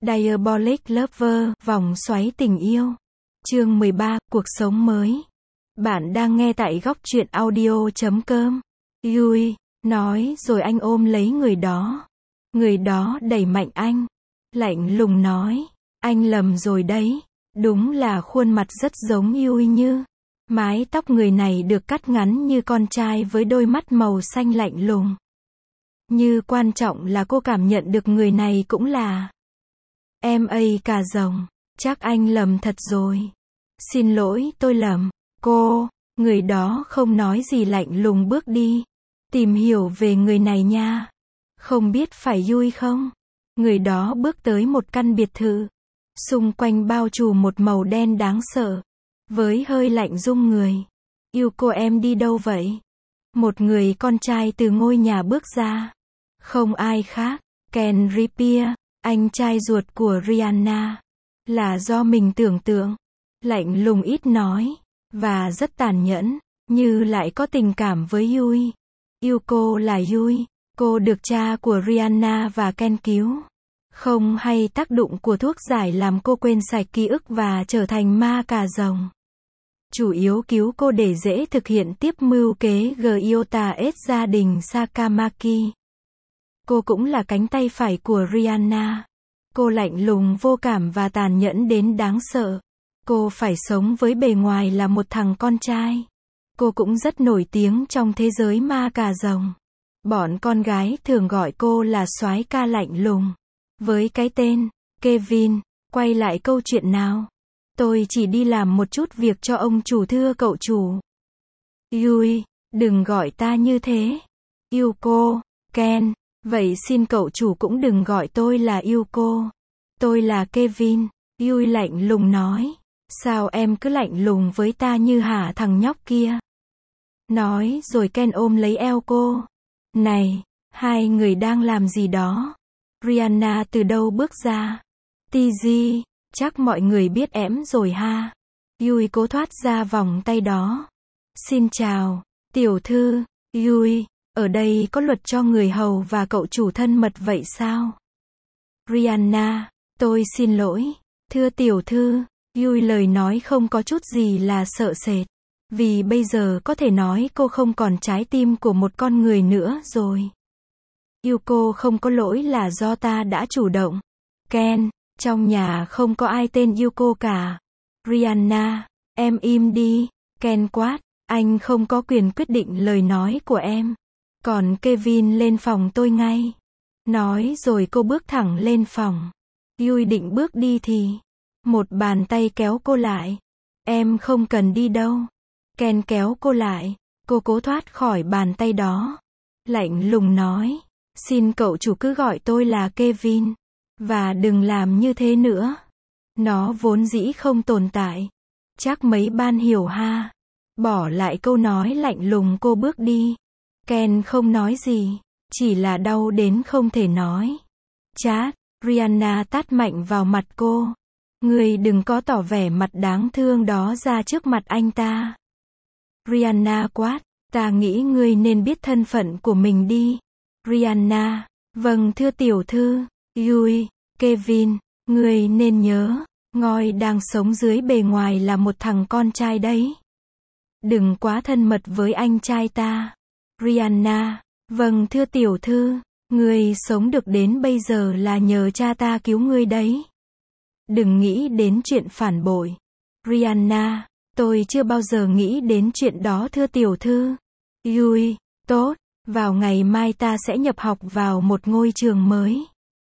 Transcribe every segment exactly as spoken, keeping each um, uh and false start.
Diabolic Lover, vòng xoáy tình yêu. Chương mười ba, cuộc sống mới. Bạn đang nghe tại góc truyện audio chấm com. Yui, nói rồi anh ôm lấy người đó. Người đó đẩy mạnh anh. Lạnh lùng nói, anh lầm rồi đấy. Đúng là khuôn mặt rất giống Yui như. Mái tóc người này được cắt ngắn như con trai với đôi mắt màu xanh lạnh lùng. Như quan trọng là cô cảm nhận được người này cũng là em ấy cà rồng. Chắc anh lầm thật rồi. Xin lỗi, tôi lầm. Cô, người đó không nói gì lạnh lùng bước đi. Tìm hiểu về người này nha. Không biết phải Yui không? Người đó bước tới một căn biệt thự. Xung quanh bao trùm một màu đen đáng sợ. Với hơi lạnh rung người. Yêu cô, em đi đâu vậy? Một người con trai từ ngôi nhà bước ra. Không ai khác, Ken Ripier, anh trai ruột của Rihanna. Là do mình tưởng tượng. Lạnh lùng ít nói. Và rất tàn nhẫn. Như lại có tình cảm với Yui. Yêu cô là Yui. Cô được cha của Rihanna và Ken cứu. Không hay tác dụng của thuốc giải làm cô quên sạch ký ức và trở thành ma cà rồng. Chủ yếu cứu cô để dễ thực hiện tiếp mưu kế Gyota S gia đình Sakamaki. Cô cũng là cánh tay phải của Rihanna. Cô lạnh lùng vô cảm và tàn nhẫn đến đáng sợ. Cô phải sống với bề ngoài là một thằng con trai. Cô cũng rất nổi tiếng trong thế giới ma cà rồng. Bọn con gái thường gọi cô là soái ca lạnh lùng. Với cái tên Kevin, quay lại câu chuyện nào. Tôi chỉ đi làm một chút việc cho ông chủ, thưa cậu chủ. Yui, đừng gọi ta như thế. Yêu cô, Ken. Vậy xin cậu chủ cũng đừng gọi tôi là yêu cô. Tôi là Kevin. Yui lạnh lùng nói. Sao em cứ lạnh lùng với ta như hả thằng nhóc kia? Nói rồi Ken ôm lấy eo cô. Này, hai người đang làm gì đó? Rihanna từ đâu bước ra? tê giê, chắc mọi người biết em rồi ha. Yui cố thoát ra vòng tay đó. Xin chào, tiểu thư. Yui, ở đây có luật cho người hầu và cậu chủ thân mật vậy sao? Rihanna, tôi xin lỗi. Thưa tiểu thư. Yui lời nói không có chút gì là sợ sệt. Vì bây giờ có thể nói cô không còn trái tim của một con người nữa rồi. Yêu cô không có lỗi là do ta đã chủ động. Ken, trong nhà không có ai tên yêu cô cả. Rihanna, em im đi. Ken quát, anh không có quyền quyết định lời nói của em. Còn Kevin lên phòng tôi ngay. Nói rồi cô bước thẳng lên phòng. Yui định bước đi thì một bàn tay kéo cô lại. Em không cần đi đâu. Ken kéo cô lại. Cô cố thoát khỏi bàn tay đó. Lạnh lùng nói. Xin cậu chủ cứ gọi tôi là Kevin. Và đừng làm như thế nữa. Nó vốn dĩ không tồn tại. Chắc mấy ban hiểu ha. Bỏ lại câu nói lạnh lùng, cô bước đi. Ken không nói gì. Chỉ là đau đến không thể nói. Chát, Rihanna tát mạnh vào mặt cô. Ngươi đừng có tỏ vẻ mặt đáng thương đó ra trước mặt anh ta. Rihanna quát, ta nghĩ ngươi nên biết thân phận của mình đi. Rihanna, vâng thưa tiểu thư. Yui, Kevin, ngươi nên nhớ, ngôi đang sống dưới bề ngoài là một thằng con trai đấy. Đừng quá thân mật với anh trai ta. Rihanna, vâng thưa tiểu thư, ngươi sống được đến bây giờ là nhờ cha ta cứu ngươi đấy. Đừng nghĩ đến chuyện phản bội. Rihanna, tôi chưa bao giờ nghĩ đến chuyện đó thưa tiểu thư. Yui, tốt, vào ngày mai ta sẽ nhập học vào một ngôi trường mới.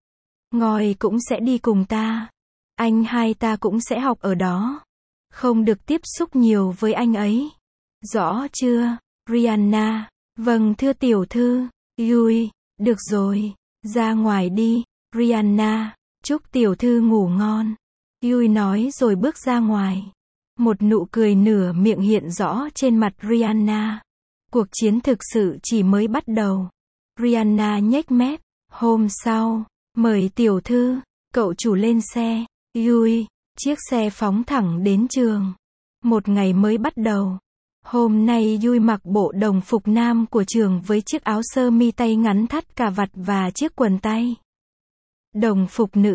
Ngôi cũng sẽ đi cùng ta. Anh hai ta cũng sẽ học ở đó. Không được tiếp xúc nhiều với anh ấy. Rõ chưa? Rihanna, vâng thưa tiểu thư. Yui, được rồi, ra ngoài đi. Rihanna, chúc tiểu thư ngủ ngon. Yui nói rồi bước ra ngoài. Một nụ cười nửa miệng hiện rõ trên mặt Rihanna. Cuộc chiến thực sự chỉ mới bắt đầu. Rihanna nhếch mép. Hôm sau, mời tiểu thư, cậu chủ lên xe. Yui, chiếc xe phóng thẳng đến trường. Một ngày mới bắt đầu. Hôm nay Yui mặc bộ đồng phục nam của trường với chiếc áo sơ mi tay ngắn thắt cà vạt và chiếc quần tay. Đồng phục nữ,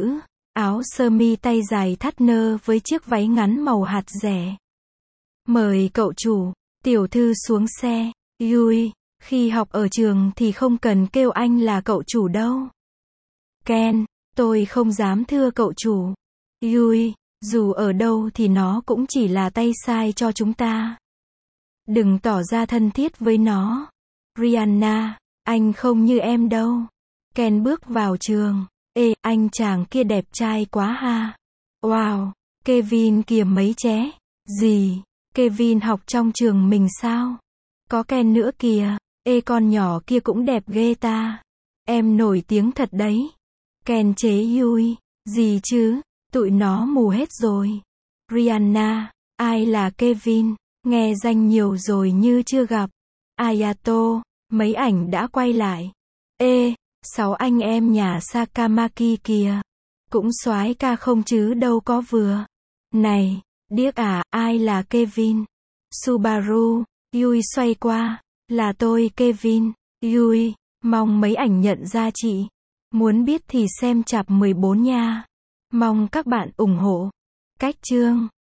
áo sơ mi tay dài thắt nơ với chiếc váy ngắn màu hạt rẻ. Mời cậu chủ, tiểu thư xuống xe. Yui, khi học ở trường thì không cần kêu anh là cậu chủ đâu. Ken, tôi không dám thưa cậu chủ. Yui, dù ở đâu thì nó cũng chỉ là tay sai cho chúng ta. Đừng tỏ ra thân thiết với nó. Rihanna, anh không như em đâu. Ken bước vào trường. Ê, anh chàng kia đẹp trai quá ha. Wow, Kevin kìa mấy ché. Gì? Kevin học trong trường mình sao? Có Ken nữa kìa. Ê, con nhỏ kia cũng đẹp ghê ta. Em nổi tiếng thật đấy. Ken chế Yui. Gì chứ? Tụi nó mù hết rồi. Rihanna, ai là Kevin? Nghe danh nhiều rồi như chưa gặp. Ayato, mấy ảnh đã quay lại. Ê, sáu anh em nhà Sakamaki kìa. Cũng soái ca không chứ đâu có vừa. Này, điếc à, ai là Kevin? Subaru. Yui xoay qua. Là tôi Kevin. Yui, mong mấy ảnh nhận ra chị. Muốn biết thì xem chapter mười bốn nha. Mong các bạn ủng hộ. Cách chương